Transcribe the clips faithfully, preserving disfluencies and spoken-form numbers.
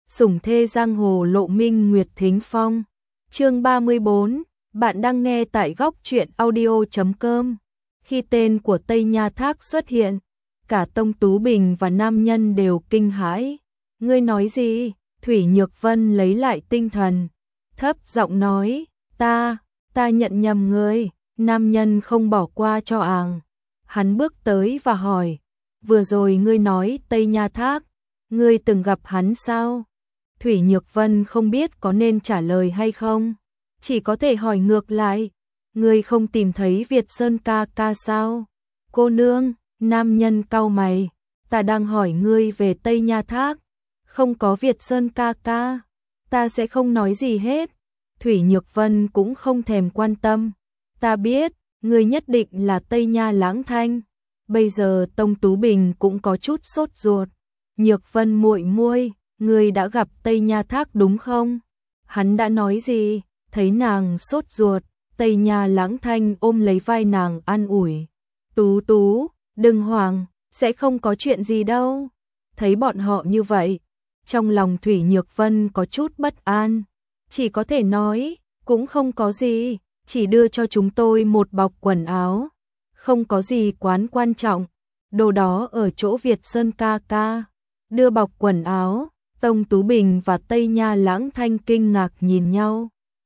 Sủng thê giang hồ Lộ Minh Nguyệt Thính Phong. Chương ba mươi bốn, bạn đang nghe tại góc truyện audio chấm com. Khi tên của Tây Nha Thác xuất hiện, cả Tông Tú Bình và nam nhân đều kinh hãi. Ngươi nói gì? Thủy Nhược Vân lấy lại tinh thần, thấp giọng nói, ta, ta nhận nhầm ngươi. Nam nhân không bỏ qua cho àng. Hắn bước tới và hỏi, vừa rồi ngươi nói Tây Nha Thác, ngươi từng gặp hắn sao? Thủy Nhược Vân không biết có nên trả lời hay không, chỉ có thể hỏi ngược lại, ngươi không tìm thấy Việt Sơn ca ca sao? Cô nương, nam nhân cau mày, ta đang hỏi ngươi về Tây Nha Thác, không có Việt Sơn ca ca, ta sẽ không nói gì hết. Thủy Nhược Vân cũng không thèm quan tâm, ta biết, ngươi nhất định là Tây Nha Lãng Thanh. Bây giờ Tông Tú Bình cũng có chút sốt ruột. Nhược Vân muội muội, ngươi đã gặp Tây Nha Thác đúng không? Hắn đã nói gì? Thấy nàng sốt ruột, Tây Nha Lãng Thanh ôm lấy vai nàng an ủi. Tú Tú, đừng hoảng, sẽ không có chuyện gì đâu. Thấy bọn họ như vậy, trong lòng Thủy Nhược Vân có chút bất an. Chỉ có thể nói, cũng không có gì, chỉ đưa cho chúng tôi một bọc quần áo. Không có gì quán quan trọng, đồ đó ở chỗ Việt Sơn ca ca. Đưa bọc quần áo, Tông Tú Bình và Tây Nha Lãng Thanh kinh ngạc nhìn nhau.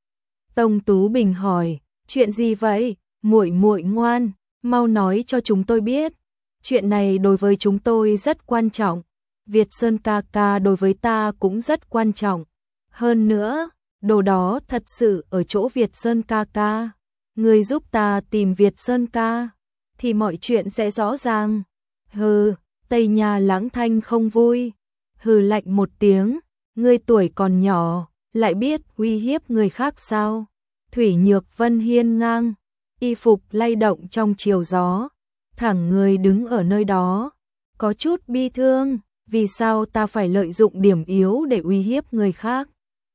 Tông Tú Bình hỏi, chuyện gì vậy? Muội muội ngoan, mau nói cho chúng tôi biết. Chuyện này đối với chúng tôi rất quan trọng. Việt Sơn ca ca đối với ta cũng rất quan trọng. Hơn nữa, đồ đó thật sự ở chỗ Việt Sơn ca ca. Ngươi giúp ta tìm Việt Sơn ca, thì mọi chuyện sẽ rõ ràng. Hừ, Tây Nha Lãng Thanh không vui. Hừ lạnh một tiếng, ngươi tuổi còn nhỏ, lại biết uy hiếp người khác sao? Thủy Nhược Vân hiên ngang, y phục lay động trong chiều gió, thẳng người đứng ở nơi đó, có chút bi thương, vì sao ta phải lợi dụng điểm yếu để uy hiếp người khác?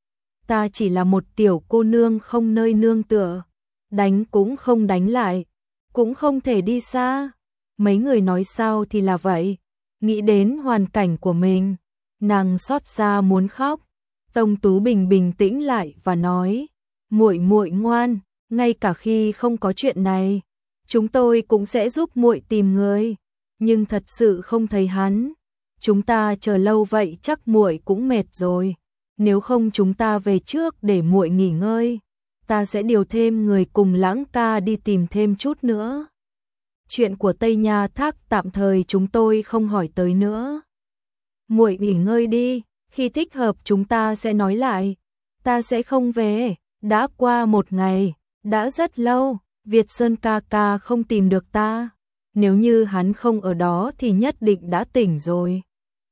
Ta chỉ là một tiểu cô nương không nơi nương tựa, đánh cũng không đánh lại, cũng không thể đi xa. Mấy người nói sao thì là vậy, nghĩ đến hoàn cảnh của mình, nàng xót xa muốn khóc. Tông Tú Bình bình tĩnh lại và nói, muội muội ngoan, ngay cả khi không có chuyện này, chúng tôi cũng sẽ giúp muội tìm người, nhưng thật sự không thấy hắn. Chúng ta chờ lâu vậy chắc muội cũng mệt rồi, nếu không chúng ta về trước để muội nghỉ ngơi, ta sẽ điều thêm người cùng Lãng ca đi tìm thêm chút nữa. Chuyện của Tây Nha Thác tạm thời chúng tôi không hỏi tới nữa. Muội nghỉ ngơi đi, khi thích hợp chúng ta sẽ nói lại. Ta sẽ không về, đã qua một ngày, đã rất lâu, Việt Sơn ca ca không tìm được ta. Nếu như hắn không ở đó thì nhất định đã tỉnh rồi.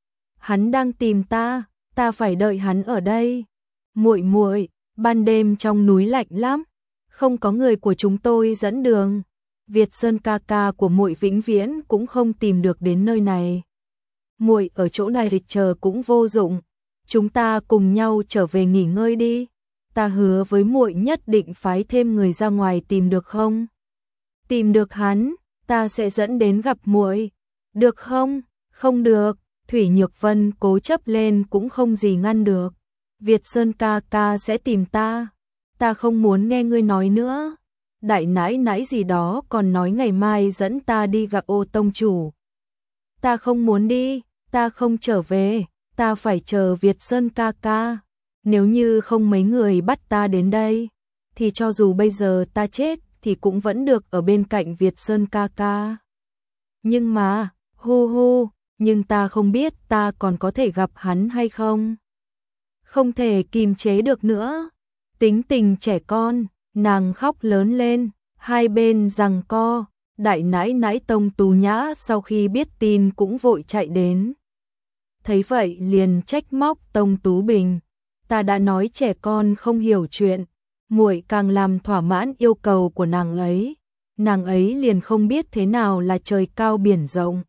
Hắn đang tìm ta, ta phải đợi hắn ở đây. Muội muội, ban đêm trong núi lạnh lắm, không có người của chúng tôi dẫn đường. Việt Sơn ca ca của muội vĩnh viễn cũng không tìm được đến nơi này. Muội ở chỗ này thì chờ cũng vô dụng, chúng ta cùng nhau trở về nghỉ ngơi đi. Ta hứa với muội nhất định phái thêm người ra ngoài tìm được không? Tìm được hắn, ta sẽ dẫn đến gặp muội. Được không? Không được. Thủy Nhược Vân cố chấp lên cũng không gì ngăn được. Việt Sơn ca ca sẽ tìm ta. Ta không muốn nghe ngươi nói nữa. Đại nãi nãi gì đó còn nói ngày mai dẫn ta đi gặp Ô tông chủ. Ta không muốn đi, ta không trở về, ta phải chờ Việt Sơn ca ca. Nếu như không mấy người bắt ta đến đây, thì cho dù bây giờ ta chết thì cũng vẫn được ở bên cạnh Việt Sơn ca ca. Nhưng mà, hu hu, nhưng ta không biết ta còn có thể gặp hắn hay không. Không thể kìm chế được nữa. Tính tình trẻ con, nàng khóc lớn lên, hai bên giằng co. Đại nãi nãi Tông Tú Nhã sau khi biết tin cũng vội chạy đến. Thấy vậy liền trách móc Tông Tú Bình, ta đã nói trẻ con không hiểu chuyện, muội càng làm thỏa mãn yêu cầu của nàng ấy, nàng ấy liền không biết thế nào là trời cao biển rộng.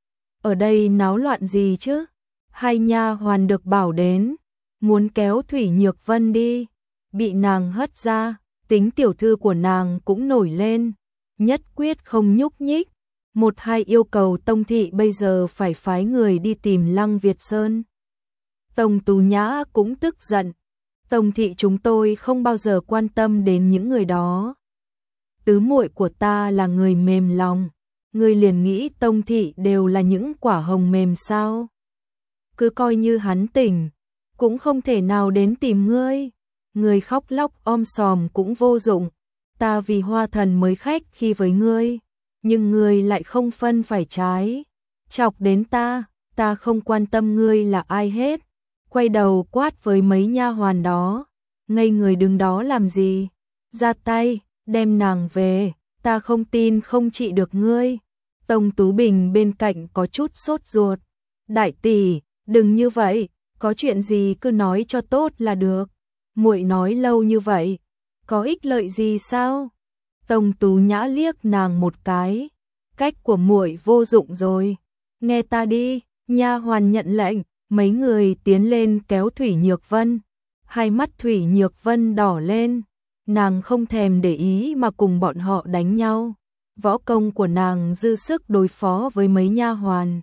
Ở đây náo loạn gì chứ? Hai nha hoàn được bảo đến, muốn kéo Thủy Nhược Vân đi, bị nàng hất ra, tính tiểu thư của nàng cũng nổi lên, nhất quyết không nhúc nhích. Một hai yêu cầu Tông thị bây giờ phải phái người đi tìm Lăng Việt Sơn. Tông Tú Nhã cũng tức giận. Tông thị chúng tôi không bao giờ quan tâm đến những người đó. Tứ muội của ta là người mềm lòng. Ngươi liền nghĩ Tông thị đều là những quả hồng mềm sao? Cứ coi như hắn tỉnh, cũng không thể nào đến tìm ngươi. Ngươi khóc lóc om sòm cũng vô dụng. Ta vì Hoa Thần mới khách khi với ngươi, nhưng ngươi lại không phân phải trái. Chọc đến ta, ta không quan tâm ngươi là ai hết. Quay đầu quát với mấy nha hoàn đó. Ngây người đứng đó làm gì? Ra tay, đem nàng về, ta không tin không trị được ngươi. Tông Tú Bình bên cạnh có chút sốt ruột. Đại tỷ, đừng như vậy, có chuyện gì cứ nói cho tốt là được. Muội nói lâu như vậy, có ích lợi gì sao? Tông Tú Nhã liếc nàng một cái. Cách của muội vô dụng rồi. Nghe ta đi. Nha hoàn nhận lệnh, mấy người tiến lên kéo Thủy Nhược Vân. Hai mắt Thủy Nhược Vân đỏ lên. Nàng không thèm để ý mà cùng bọn họ đánh nhau. Võ công của nàng dư sức đối phó với mấy nha hoàn.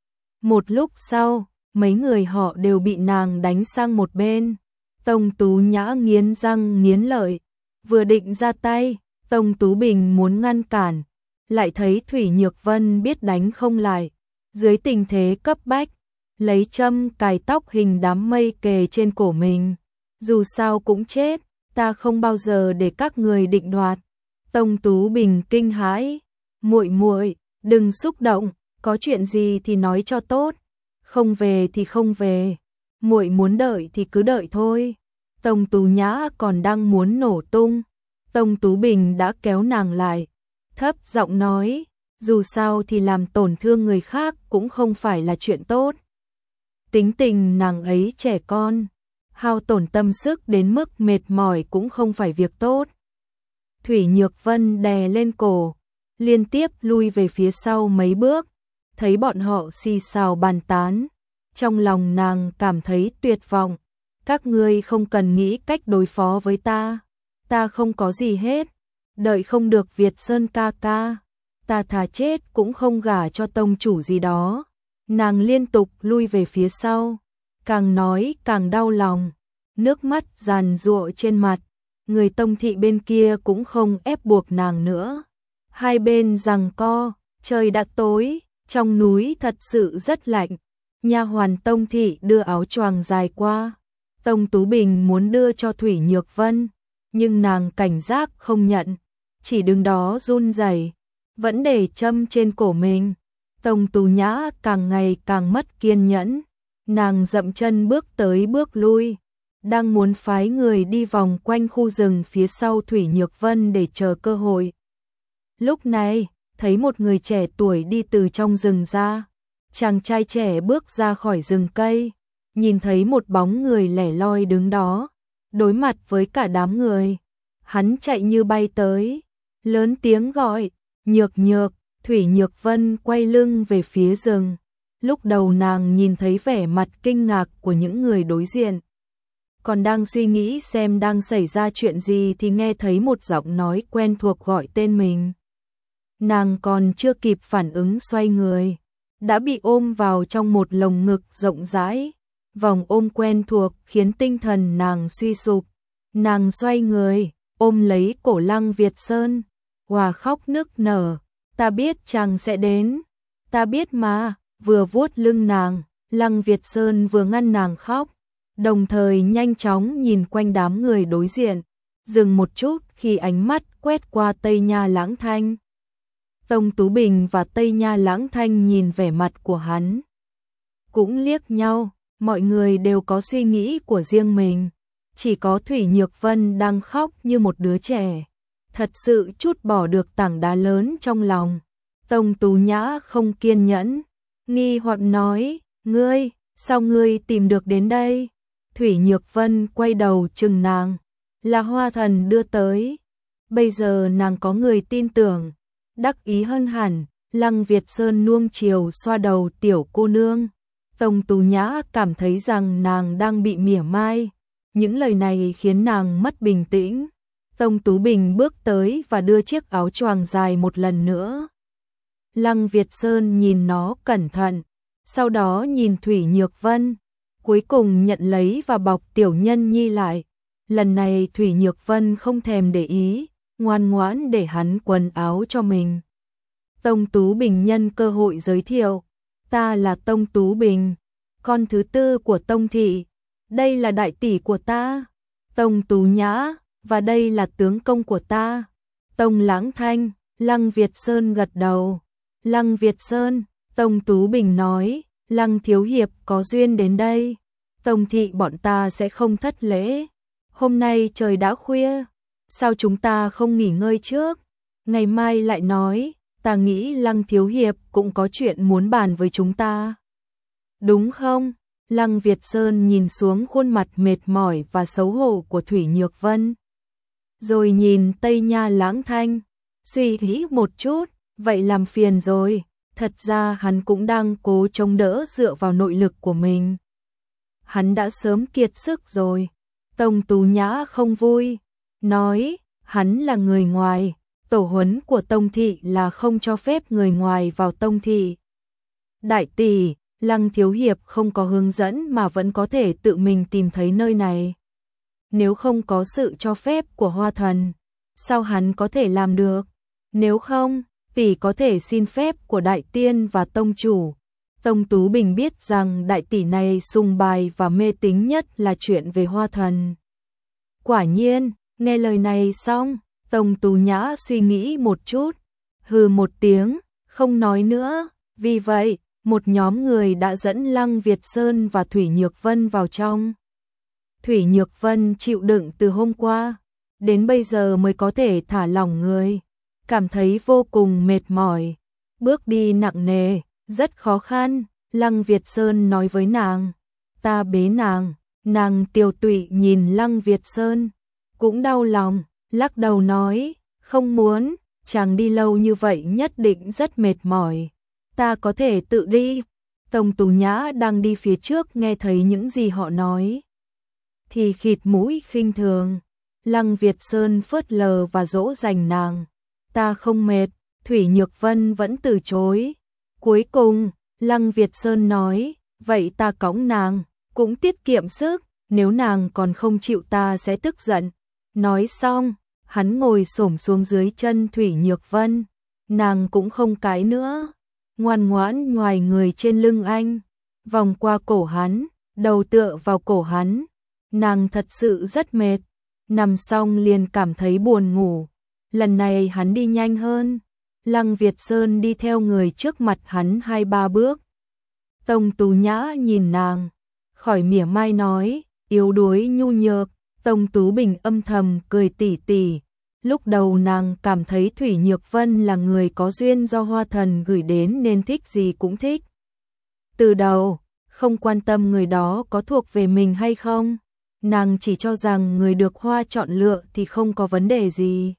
Một lúc sau, mấy người họ đều bị nàng đánh sang một bên. Tông Tú Nhã nghiến răng nghiến lợi, vừa định ra tay, Tông Tú Bình muốn ngăn cản, lại thấy Thủy Nhược Vân biết đánh không lại. Dưới tình thế cấp bách, lấy châm cài tóc hình đám mây kề trên cổ mình. Dù sao cũng chết, ta không bao giờ để các người định đoạt. Tông Tú Bình kinh hãi, muội muội, đừng xúc động, có chuyện gì thì nói cho tốt, không về thì không về, muội muốn đợi thì cứ đợi thôi. Tông Tú Nhã còn đang muốn nổ tung, Tông Tú Bình đã kéo nàng lại, thấp giọng nói, dù sao thì làm tổn thương người khác cũng không phải là chuyện tốt. Tính tình nàng ấy trẻ con, hao tổn tâm sức đến mức mệt mỏi cũng không phải việc tốt. Thủy Nhược Vân đè lên cổ, liên tiếp lui về phía sau mấy bước, thấy bọn họ xì xào bàn tán, trong lòng nàng cảm thấy tuyệt vọng. Các ngươi không cần nghĩ cách đối phó với ta, ta không có gì hết, đợi không được Việt Sơn ca ca, ta thà chết cũng không gả cho tông chủ gì đó. Nàng liên tục lui về phía sau, càng nói càng đau lòng, nước mắt giàn giụa trên mặt. Người Tông thị bên kia cũng không ép buộc nàng nữa. Hai bên giằng co, trời đã tối, trong núi thật sự rất lạnh. Nha hoàn Tông thị đưa áo choàng dài qua. Tông Tú Bình muốn đưa cho Thủy Nhược Vân, nhưng nàng cảnh giác không nhận, chỉ đứng đó run rẩy, vẫn để châm trên cổ mình. Tông Tú Nhã càng ngày càng mất kiên nhẫn, nàng dậm chân bước tới bước lui, đang muốn phái người đi vòng quanh khu rừng phía sau Thủy Nhược Vân để chờ cơ hội. Lúc này, thấy một người trẻ tuổi đi từ trong rừng ra. Chàng trai trẻ bước ra khỏi rừng cây, nhìn thấy một bóng người lẻ loi đứng đó, đối mặt với cả đám người. Hắn chạy như bay tới, lớn tiếng gọi, Nhược Nhược. Thủy Nhược Vân quay lưng về phía rừng. Lúc đầu nàng nhìn thấy vẻ mặt kinh ngạc của những người đối diện, còn đang suy nghĩ xem đang xảy ra chuyện gì thì nghe thấy một giọng nói quen thuộc gọi tên mình. Nàng còn chưa kịp phản ứng xoay người, đã bị ôm vào trong một lồng ngực rộng rãi. Vòng ôm quen thuộc khiến tinh thần nàng suy sụp. Nàng xoay người, ôm lấy cổ Lăng Việt Sơn, hòa khóc nức nở. Ta biết chàng sẽ đến, ta biết mà. Vừa vuốt lưng nàng, Lăng Việt Sơn vừa ngăn nàng khóc, đồng thời nhanh chóng nhìn quanh đám người đối diện, dừng một chút khi ánh mắt quét qua Tây Nha Lãng Thanh. Tông Tú Bình và Tây Nha Lãng Thanh nhìn vẻ mặt của hắn, cũng liếc nhau. Mọi người đều có suy nghĩ của riêng mình, chỉ có Thủy Nhược Vân đang khóc như một đứa trẻ, thật sự trút bỏ được tảng đá lớn trong lòng. Tông Tú Nhã không kiên nhẫn, nghi hoặc nói, ngươi, sao ngươi tìm được đến đây? Thủy Nhược Vân quay đầu chừng nàng, là Hoa Thần đưa tới. Bây giờ nàng có người tin tưởng, đắc ý hơn hẳn. Lăng Việt Sơn nuông chiều xoa đầu tiểu cô nương. Tông Tú Nhã cảm thấy rằng nàng đang bị mỉa mai, những lời này khiến nàng mất bình tĩnh. Tông Tú Bình bước tới và đưa chiếc áo choàng dài một lần nữa. Lăng Việt Sơn nhìn nó cẩn thận, sau đó nhìn Thủy Nhược Vân, cuối cùng nhận lấy và bọc Tiểu Nhân Nhi lại. Lần này Thủy Nhược Vân không thèm để ý, ngoan ngoãn để hắn quần áo cho mình. Tông Tú Bình nhân cơ hội giới thiệu, ta là Tông Tú Bình, con thứ tư của Tông Thị, đây là đại tỷ của ta, Tông Tú Nhã, và đây là tướng công của ta, Tông Lãng Thanh. Lăng Việt Sơn gật đầu. Lăng Việt Sơn, Tông Tú Bình nói, Lăng thiếu hiệp có duyên đến đây, Tông Thị bọn ta sẽ không thất lễ. Hôm nay trời đã khuya, sao chúng ta không nghỉ ngơi trước, ngày mai lại nói, ta nghĩ Lăng thiếu hiệp cũng có chuyện muốn bàn với chúng ta. Đúng không? Lăng Việt Sơn nhìn xuống khuôn mặt mệt mỏi và xấu hổ của Thủy Nhược Vân. Rồi nhìn Tây Nha Lãng Thanh, suy nghĩ một chút, vậy làm phiền rồi, thật ra hắn cũng đang cố chống đỡ dựa vào nội lực của mình. Hắn đã sớm kiệt sức rồi. Tông Tú Nhã không vui, nói, hắn là người ngoài, tổ huấn của Tông Thị là không cho phép người ngoài vào Tông Thị. Đại tỷ, Lăng thiếu hiệp không có hướng dẫn mà vẫn có thể tự mình tìm thấy nơi này. Nếu không có sự cho phép của Hoa Thần, sao hắn có thể làm được? Nếu không, tỷ có thể xin phép của đại tiên và tông chủ. Tông Tú Bình biết rằng đại tỷ này sùng bài và mê tín nhất là chuyện về Hoa Thần. Quả nhiên, nghe lời này xong, Tông Tú Nhã suy nghĩ một chút, hừ một tiếng, không nói nữa. Vì vậy, một nhóm người đã dẫn Lăng Việt Sơn và Thủy Nhược Vân vào trong. Thủy Nhược Vân chịu đựng từ hôm qua, đến bây giờ mới có thể thả lỏng người, cảm thấy vô cùng mệt mỏi, bước đi nặng nề, rất khó khăn. Lăng Việt Sơn nói với nàng, ta bế nàng. Nàng tiều tụy nhìn Lăng Việt Sơn, cũng đau lòng, lắc đầu nói, không muốn, chàng đi lâu như vậy nhất định rất mệt mỏi, ta có thể tự đi. Tông Tú Nhã đang đi phía trước nghe thấy những gì họ nói, thì khịt mũi khinh thường. Lăng Việt Sơn phớt lờ và dỗ dành nàng, ta không mệt. Thủy Nhược Vân vẫn từ chối. Cuối cùng, Lăng Việt Sơn nói, vậy ta cõng nàng, cũng tiết kiệm sức, nếu nàng còn không chịu ta sẽ tức giận. Nói xong, hắn ngồi xổm xuống dưới chân Thủy Nhược Vân, nàng cũng không cãi nữa, ngoan ngoãn nhoài người trên lưng anh, vòng qua cổ hắn, đầu tựa vào cổ hắn. Nàng thật sự rất mệt, nằm xong liền cảm thấy buồn ngủ. Lần này hắn đi nhanh hơn, Lăng Việt Sơn đi theo người trước mặt hắn hai ba bước. Tông Tú Nhã nhìn nàng, khỏi mỉa mai nói, yếu đuối nhu nhược. Tông Tú Bình âm thầm cười tỉ tỉ. Lúc đầu nàng cảm thấy Thủy Nhược Vân là người có duyên do Hoa Thần gửi đến nên thích gì cũng thích. Từ đầu, không quan tâm người đó có thuộc về mình hay không, nàng chỉ cho rằng người được Hoa chọn lựa thì không có vấn đề gì.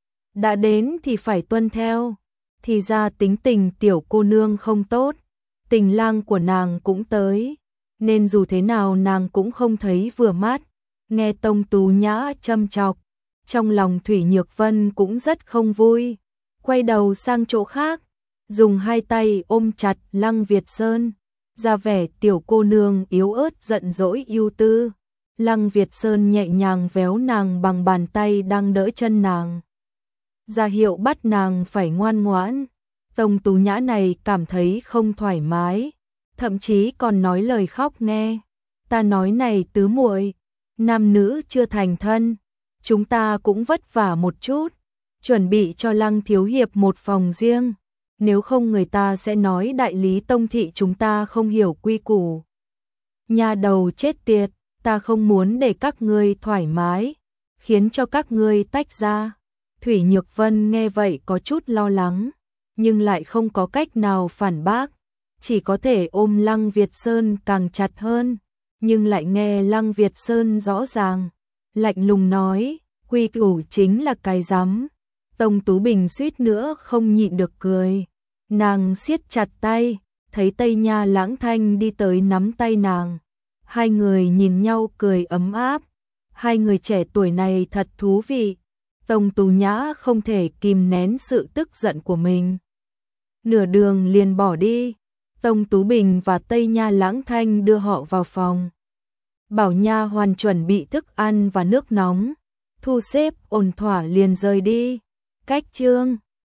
Đã đến thì phải tuân theo, thì ra tính tình tiểu cô nương không tốt, tình lang của nàng cũng tới, nên dù thế nào nàng cũng không thấy vừa mắt. Nghe Tông Tú Nhã châm chọc, trong lòng Thủy Nhược Vân cũng rất không vui, quay đầu sang chỗ khác, dùng hai tay ôm chặt Lăng Việt Sơn, ra vẻ tiểu cô nương yếu ớt giận dỗi ưu tư. Lăng Việt Sơn nhẹ nhàng véo nàng bằng bàn tay đang đỡ chân nàng, ra hiệu bắt nàng phải ngoan ngoãn. Tông Tú Nhã này cảm thấy không thoải mái, thậm chí còn nói lời khóc nghe, ta nói này tứ muội, nam nữ chưa thành thân, chúng ta cũng vất vả một chút, chuẩn bị cho Lăng thiếu hiệp một phòng riêng, nếu không người ta sẽ nói đại lý Tông Thị chúng ta không hiểu quy củ. Nhà đầu chết tiệt, ta không muốn để các ngươi thoải mái, khiến cho các ngươi tách ra. Thủy Nhược Vân nghe vậy có chút lo lắng, nhưng lại không có cách nào phản bác, chỉ có thể ôm Lăng Việt Sơn càng chặt hơn, nhưng lại nghe Lăng Việt Sơn rõ ràng, lạnh lùng nói, quy củ chính là cái rắm. Tông Tú Bình suýt nữa không nhịn được cười, nàng siết chặt tay, thấy Tây Nha Lãng Thanh đi tới nắm tay nàng, hai người nhìn nhau cười ấm áp, hai người trẻ tuổi này thật thú vị. Tông Tú Nhã không thể kìm nén sự tức giận của mình, nửa đường liền bỏ đi. Tông Tú Bình và Tây Nha Lãng Thanh đưa họ vào phòng. Bảo nha hoàn chuẩn bị thức ăn và nước nóng, thu xếp ổn thỏa liền rời đi. Cách chương